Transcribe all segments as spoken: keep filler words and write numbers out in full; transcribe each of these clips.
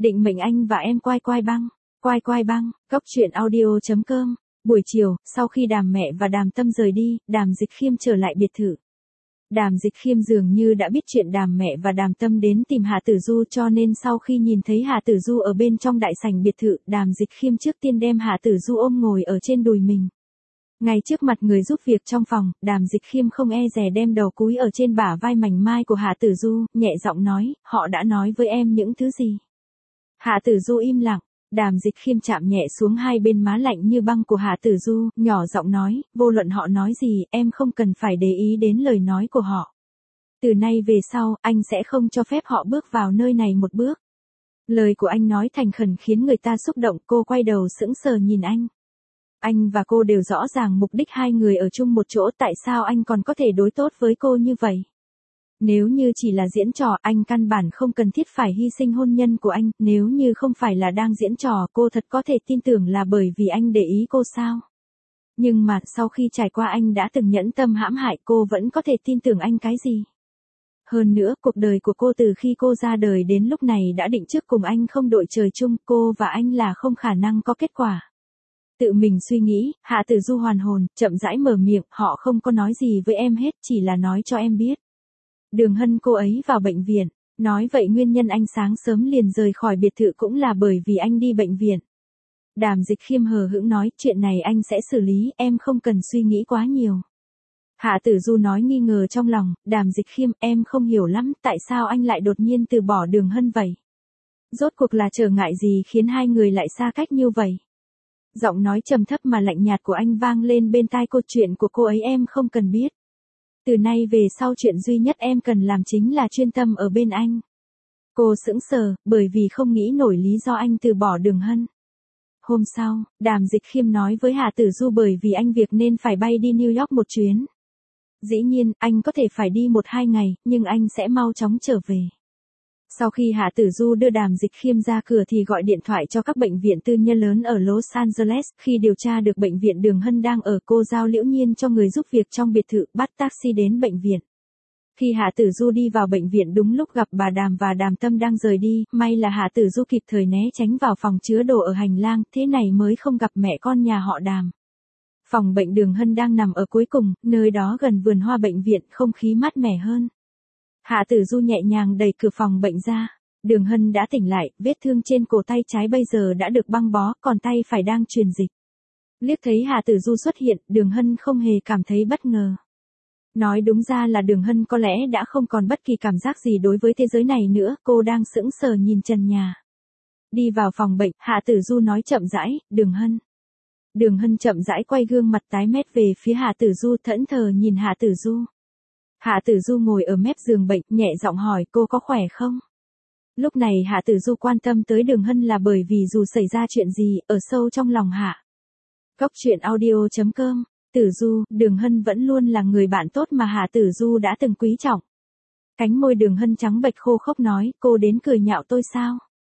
định mệnh anh và em quai quai băng, quai quai băng, góc truyện audio chấm com. Buổi chiều, sau khi Đàm mẹ và Đàm Tâm rời đi, Đàm Dịch Khiêm trở lại biệt thự. Đàm Dịch Khiêm dường như đã biết chuyện Đàm mẹ và Đàm Tâm đến tìm Hà Tử Du, cho nên sau khi nhìn thấy Hà Tử Du ở bên trong đại sảnh biệt thự, Đàm Dịch Khiêm trước tiên đem Hà Tử Du ôm ngồi ở trên đùi mình. Ngay trước mặt người giúp việc trong phòng, Đàm Dịch Khiêm không e dè đem đầu cúi ở trên bả vai mảnh mai của Hà Tử Du, nhẹ giọng nói, họ đã nói với em những thứ gì? Hà Tử Du im lặng. Đàm Dịch Khiêm chạm nhẹ xuống hai bên má lạnh như băng của Hà Tử Du, nhỏ giọng nói, vô luận họ nói gì, em không cần phải để ý đến lời nói của họ. Từ nay về sau, anh sẽ không cho phép họ bước vào nơi này một bước. Lời của anh nói thành khẩn khiến người ta xúc động, cô quay đầu sững sờ nhìn anh. Anh và cô đều rõ ràng mục đích hai người ở chung một chỗ, tại sao anh còn có thể đối tốt với cô như vậy? Nếu như chỉ là diễn trò, anh căn bản không cần thiết phải hy sinh hôn nhân của anh, nếu như không phải là đang diễn trò, cô thật có thể tin tưởng là bởi vì anh để ý cô sao? Nhưng mà, sau khi trải qua anh đã từng nhẫn tâm hãm hại cô vẫn có thể tin tưởng anh cái gì? Hơn nữa, cuộc đời của cô từ khi cô ra đời đến lúc này đã định trước cùng anh không đội trời chung, cô và anh là không khả năng có kết quả. Tự mình suy nghĩ, Hạ Tử Du hoàn hồn, chậm rãi mở miệng, họ không có nói gì với em hết, chỉ là nói cho em biết. Đường Hân cô ấy vào bệnh viện, nói vậy nguyên nhân anh sáng sớm liền rời khỏi biệt thự cũng là bởi vì anh đi bệnh viện. Đàm Dịch Khiêm hờ hững nói, chuyện này anh sẽ xử lý, em không cần suy nghĩ quá nhiều. Hạ Tử Du nói nghi ngờ trong lòng, Đàm Dịch Khiêm, em không hiểu lắm, tại sao anh lại đột nhiên từ bỏ Đường Hân vậy? Rốt cuộc là trở ngại gì khiến hai người lại xa cách như vậy? Giọng nói trầm thấp mà lạnh nhạt của anh vang lên bên tai cô, chuyện của cô ấy em không cần biết. Từ nay về sau chuyện duy nhất em cần làm chính là chuyên tâm ở bên anh. Cô sững sờ, bởi vì không nghĩ nổi lý do anh từ bỏ Đường Hân. Hôm sau, Đàm Dịch Khiêm nói với Hà Tử Du bởi vì anh việc nên phải bay đi New York một chuyến. Dĩ nhiên, anh có thể phải đi một hai ngày, nhưng anh sẽ mau chóng trở về. Sau khi Hạ Tử Du đưa Đàm Dịch Khiêm ra cửa thì gọi điện thoại cho các bệnh viện tư nhân lớn ở Los Angeles, khi điều tra được bệnh viện Đường Hân đang ở, cô giao Liễu Nhiên cho người giúp việc trong biệt thự, bắt taxi đến bệnh viện. Khi Hạ Tử Du đi vào bệnh viện đúng lúc gặp bà Đàm và Đàm Tâm đang rời đi, may là Hạ Tử Du kịp thời né tránh vào phòng chứa đồ ở hành lang, thế này mới không gặp mẹ con nhà họ Đàm. Phòng bệnh Đường Hân đang nằm ở cuối cùng, nơi đó gần vườn hoa bệnh viện, không khí mát mẻ hơn. Hạ Tử Du nhẹ nhàng đẩy cửa phòng bệnh ra. Đường Hân đã tỉnh lại, vết thương trên cổ tay trái bây giờ đã được băng bó, còn tay phải đang truyền dịch. Liếc thấy Hạ Tử Du xuất hiện, Đường Hân không hề cảm thấy bất ngờ. Nói đúng ra là Đường Hân có lẽ đã không còn bất kỳ cảm giác gì đối với thế giới này nữa, cô đang sững sờ nhìn trần nhà. Đi vào phòng bệnh, Hạ Tử Du nói chậm rãi, Đường Hân. Đường Hân chậm rãi quay gương mặt tái mét về phía Hạ Tử Du, thẫn thờ nhìn Hạ Tử Du. Hạ Tử Du ngồi ở mép giường bệnh, nhẹ giọng hỏi cô có khỏe không? Lúc này Hạ Tử Du quan tâm tới Đường Hân là bởi vì dù xảy ra chuyện gì, ở sâu trong lòng Hạ. Góc truyện audio chấm com. Tử Du, Đường Hân vẫn luôn là người bạn tốt mà Hạ Tử Du đã từng quý trọng. Cánh môi Đường Hân trắng bệch khô khốc nói, cô đến cười nhạo tôi sao?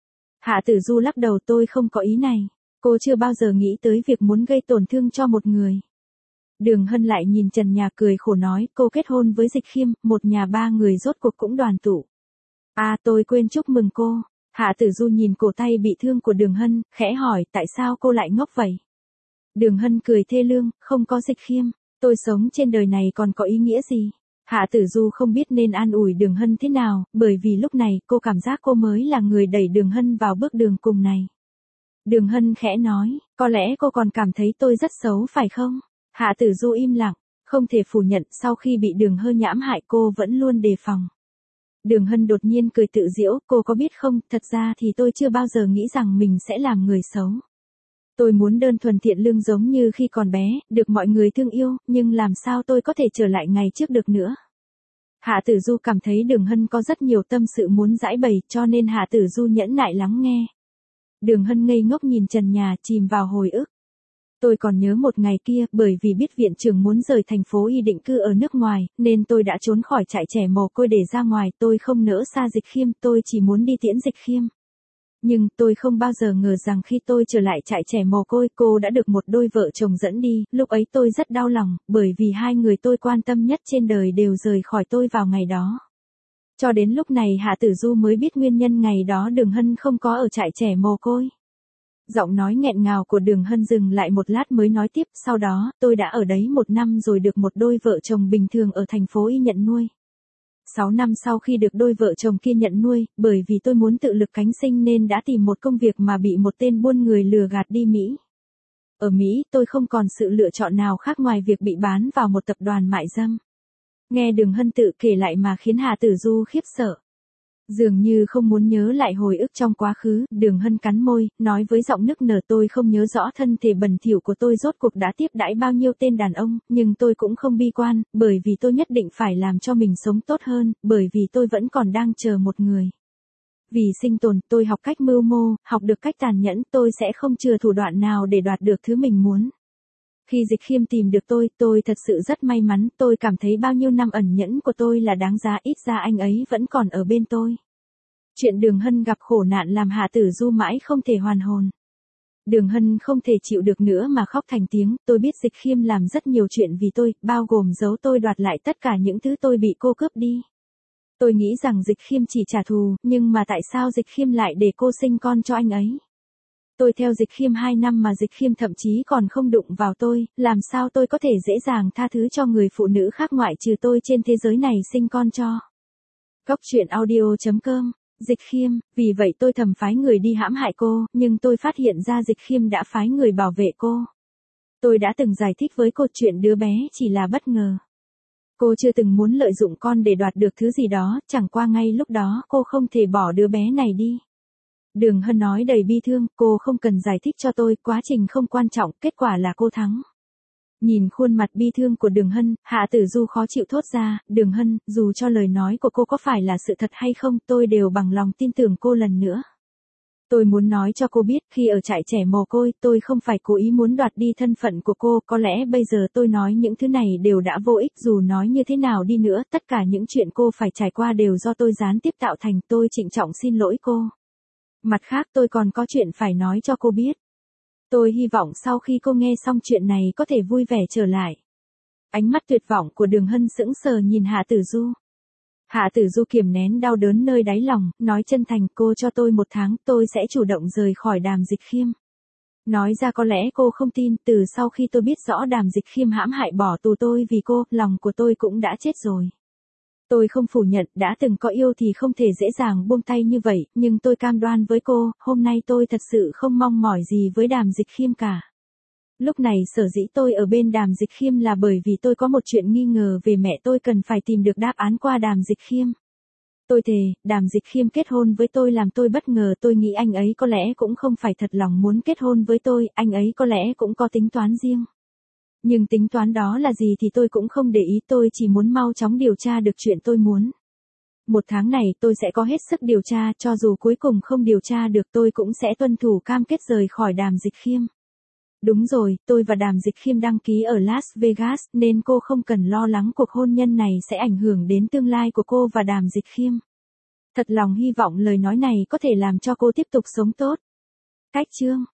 Hạ Tử Du lắc đầu, tôi không có ý này. Cô chưa bao giờ nghĩ tới việc muốn gây tổn thương cho một người. Đường Hân lại nhìn trần nhà cười khổ nói, cô kết hôn với Dịch Khiêm, một nhà ba người rốt cuộc cũng đoàn tụ. À, tôi quên chúc mừng cô. Hạ Tử Du nhìn cổ tay bị thương của Đường Hân, khẽ hỏi, tại sao cô lại ngốc vậy? Đường Hân cười thê lương, không có Dịch Khiêm, tôi sống trên đời này còn có ý nghĩa gì? Hạ Tử Du không biết nên an ủi Đường Hân thế nào, bởi vì lúc này cô cảm giác cô mới là người đẩy Đường Hân vào bước đường cùng này. Đường Hân khẽ nói, có lẽ cô còn cảm thấy tôi rất xấu phải không? Hạ Tử Du im lặng, không thể phủ nhận sau khi bị Đường Hân nhãm hại cô vẫn luôn đề phòng. Đường Hân đột nhiên cười tự giễu, cô có biết không, thật ra thì tôi chưa bao giờ nghĩ rằng mình sẽ làm người xấu. Tôi muốn đơn thuần thiện lương giống như khi còn bé, được mọi người thương yêu, nhưng làm sao tôi có thể trở lại ngày trước được nữa. Hạ Tử Du cảm thấy Đường Hân có rất nhiều tâm sự muốn giải bày, cho nên Hạ Tử Du nhẫn nại lắng nghe. Đường Hân ngây ngốc nhìn trần nhà, chìm vào hồi ức. Tôi còn nhớ một ngày kia, bởi vì biết viện trưởng muốn rời thành phố Y định cư ở nước ngoài, nên tôi đã trốn khỏi trại trẻ mồ côi để ra ngoài, tôi không nỡ xa Dịch Khiêm, tôi chỉ muốn đi tiễn Dịch Khiêm. Nhưng tôi không bao giờ ngờ rằng khi tôi trở lại trại trẻ mồ côi, cô đã được một đôi vợ chồng dẫn đi, lúc ấy tôi rất đau lòng, bởi vì hai người tôi quan tâm nhất trên đời đều rời khỏi tôi vào ngày đó. Cho đến lúc này Hạ Tử Du mới biết nguyên nhân ngày đó Đường Hân không có ở trại trẻ mồ côi. Giọng nói nghẹn ngào của Đường Hân dừng lại một lát mới nói tiếp, sau đó, tôi đã ở đấy một năm rồi được một đôi vợ chồng bình thường ở thành phố Y nhận nuôi. Sáu năm sau khi được đôi vợ chồng kia nhận nuôi, bởi vì tôi muốn tự lực cánh sinh nên đã tìm một công việc mà bị một tên buôn người lừa gạt đi Mỹ. Ở Mỹ, tôi không còn sự lựa chọn nào khác ngoài việc bị bán vào một tập đoàn mại dâm. Nghe Đường Hân tự kể lại mà khiến Hạ Tử Du khiếp sợ. Dường như không muốn nhớ lại hồi ức trong quá khứ, Đường Hân cắn môi, nói với giọng nức nở, tôi không nhớ rõ thân thể bẩn thỉu của tôi rốt cuộc đã tiếp đãi bao nhiêu tên đàn ông, nhưng tôi cũng không bi quan, bởi vì tôi nhất định phải làm cho mình sống tốt hơn, bởi vì tôi vẫn còn đang chờ một người. Vì sinh tồn, tôi học cách mưu mô, học được cách tàn nhẫn, tôi sẽ không chừa thủ đoạn nào để đoạt được thứ mình muốn. Khi Dịch Khiêm tìm được tôi, tôi thật sự rất may mắn, tôi cảm thấy bao nhiêu năm ẩn nhẫn của tôi là đáng giá, ít ra anh ấy vẫn còn ở bên tôi. Chuyện Đường Hân gặp khổ nạn làm Hạ Tử Du mãi không thể hoàn hồn. Đường Hân không thể chịu được nữa mà khóc thành tiếng, tôi biết Dịch Khiêm làm rất nhiều chuyện vì tôi, bao gồm giấu tôi đoạt lại tất cả những thứ tôi bị cô cướp đi. Tôi nghĩ rằng Dịch Khiêm chỉ trả thù, nhưng mà tại sao Dịch Khiêm lại để cô sinh con cho anh ấy? Tôi theo Dịch Khiêm hai năm mà Dịch Khiêm thậm chí còn không đụng vào tôi, làm sao tôi có thể dễ dàng tha thứ cho người phụ nữ khác ngoại trừ tôi trên thế giới này sinh con cho. Góc truyện audio chấm com, Dịch Khiêm, vì vậy tôi thầm phái người đi hãm hại cô, nhưng tôi phát hiện ra Dịch Khiêm đã phái người bảo vệ cô. Tôi đã từng giải thích với cô chuyện đứa bé chỉ là bất ngờ. Cô chưa từng muốn lợi dụng con để đoạt được thứ gì đó, chẳng qua ngay lúc đó cô không thể bỏ đứa bé này đi. Đường Hân nói đầy bi thương, cô không cần giải thích cho tôi, quá trình không quan trọng, kết quả là cô thắng. Nhìn khuôn mặt bi thương của Đường Hân, Hạ Tử Du khó chịu thốt ra, Đường Hân, dù cho lời nói của cô có phải là sự thật hay không, tôi đều bằng lòng tin tưởng cô lần nữa. Tôi muốn nói cho cô biết, khi ở trại trẻ mồ côi, tôi không phải cố ý muốn đoạt đi thân phận của cô, có lẽ bây giờ tôi nói những thứ này đều đã vô ích, dù nói như thế nào đi nữa, tất cả những chuyện cô phải trải qua đều do tôi gián tiếp tạo thành, tôi trịnh trọng xin lỗi cô. Mặt khác tôi còn có chuyện phải nói cho cô biết. Tôi hy vọng sau khi cô nghe xong chuyện này có thể vui vẻ trở lại. Ánh mắt tuyệt vọng của Đường Hân sững sờ nhìn Hạ Tử Du. Hạ Tử Du kiềm nén đau đớn nơi đáy lòng, nói chân thành, cô cho tôi một tháng, tôi sẽ chủ động rời khỏi Đàm Dịch Khiêm. Nói ra có lẽ cô không tin, từ sau khi tôi biết rõ Đàm Dịch Khiêm hãm hại bỏ tù tôi vì cô, lòng của tôi cũng đã chết rồi. Tôi không phủ nhận, đã từng có yêu thì không thể dễ dàng buông tay như vậy, nhưng tôi cam đoan với cô, hôm nay tôi thật sự không mong mỏi gì với Đàm Dịch Khiêm cả. Lúc này sở dĩ tôi ở bên Đàm Dịch Khiêm là bởi vì tôi có một chuyện nghi ngờ về mẹ tôi cần phải tìm được đáp án qua Đàm Dịch Khiêm. Tôi thề, Đàm Dịch Khiêm kết hôn với tôi làm tôi bất ngờ, tôi nghĩ anh ấy có lẽ cũng không phải thật lòng muốn kết hôn với tôi, anh ấy có lẽ cũng có tính toán riêng. Nhưng tính toán đó là gì thì tôi cũng không để ý, tôi chỉ muốn mau chóng điều tra được chuyện tôi muốn. Một tháng này tôi sẽ có hết sức điều tra, cho dù cuối cùng không điều tra được tôi cũng sẽ tuân thủ cam kết rời khỏi Đàm Dịch Khiêm. Đúng rồi, tôi và Đàm Dịch Khiêm đăng ký ở Las Vegas, nên cô không cần lo lắng cuộc hôn nhân này sẽ ảnh hưởng đến tương lai của cô và Đàm Dịch Khiêm. Thật lòng hy vọng lời nói này có thể làm cho cô tiếp tục sống tốt. Cách chương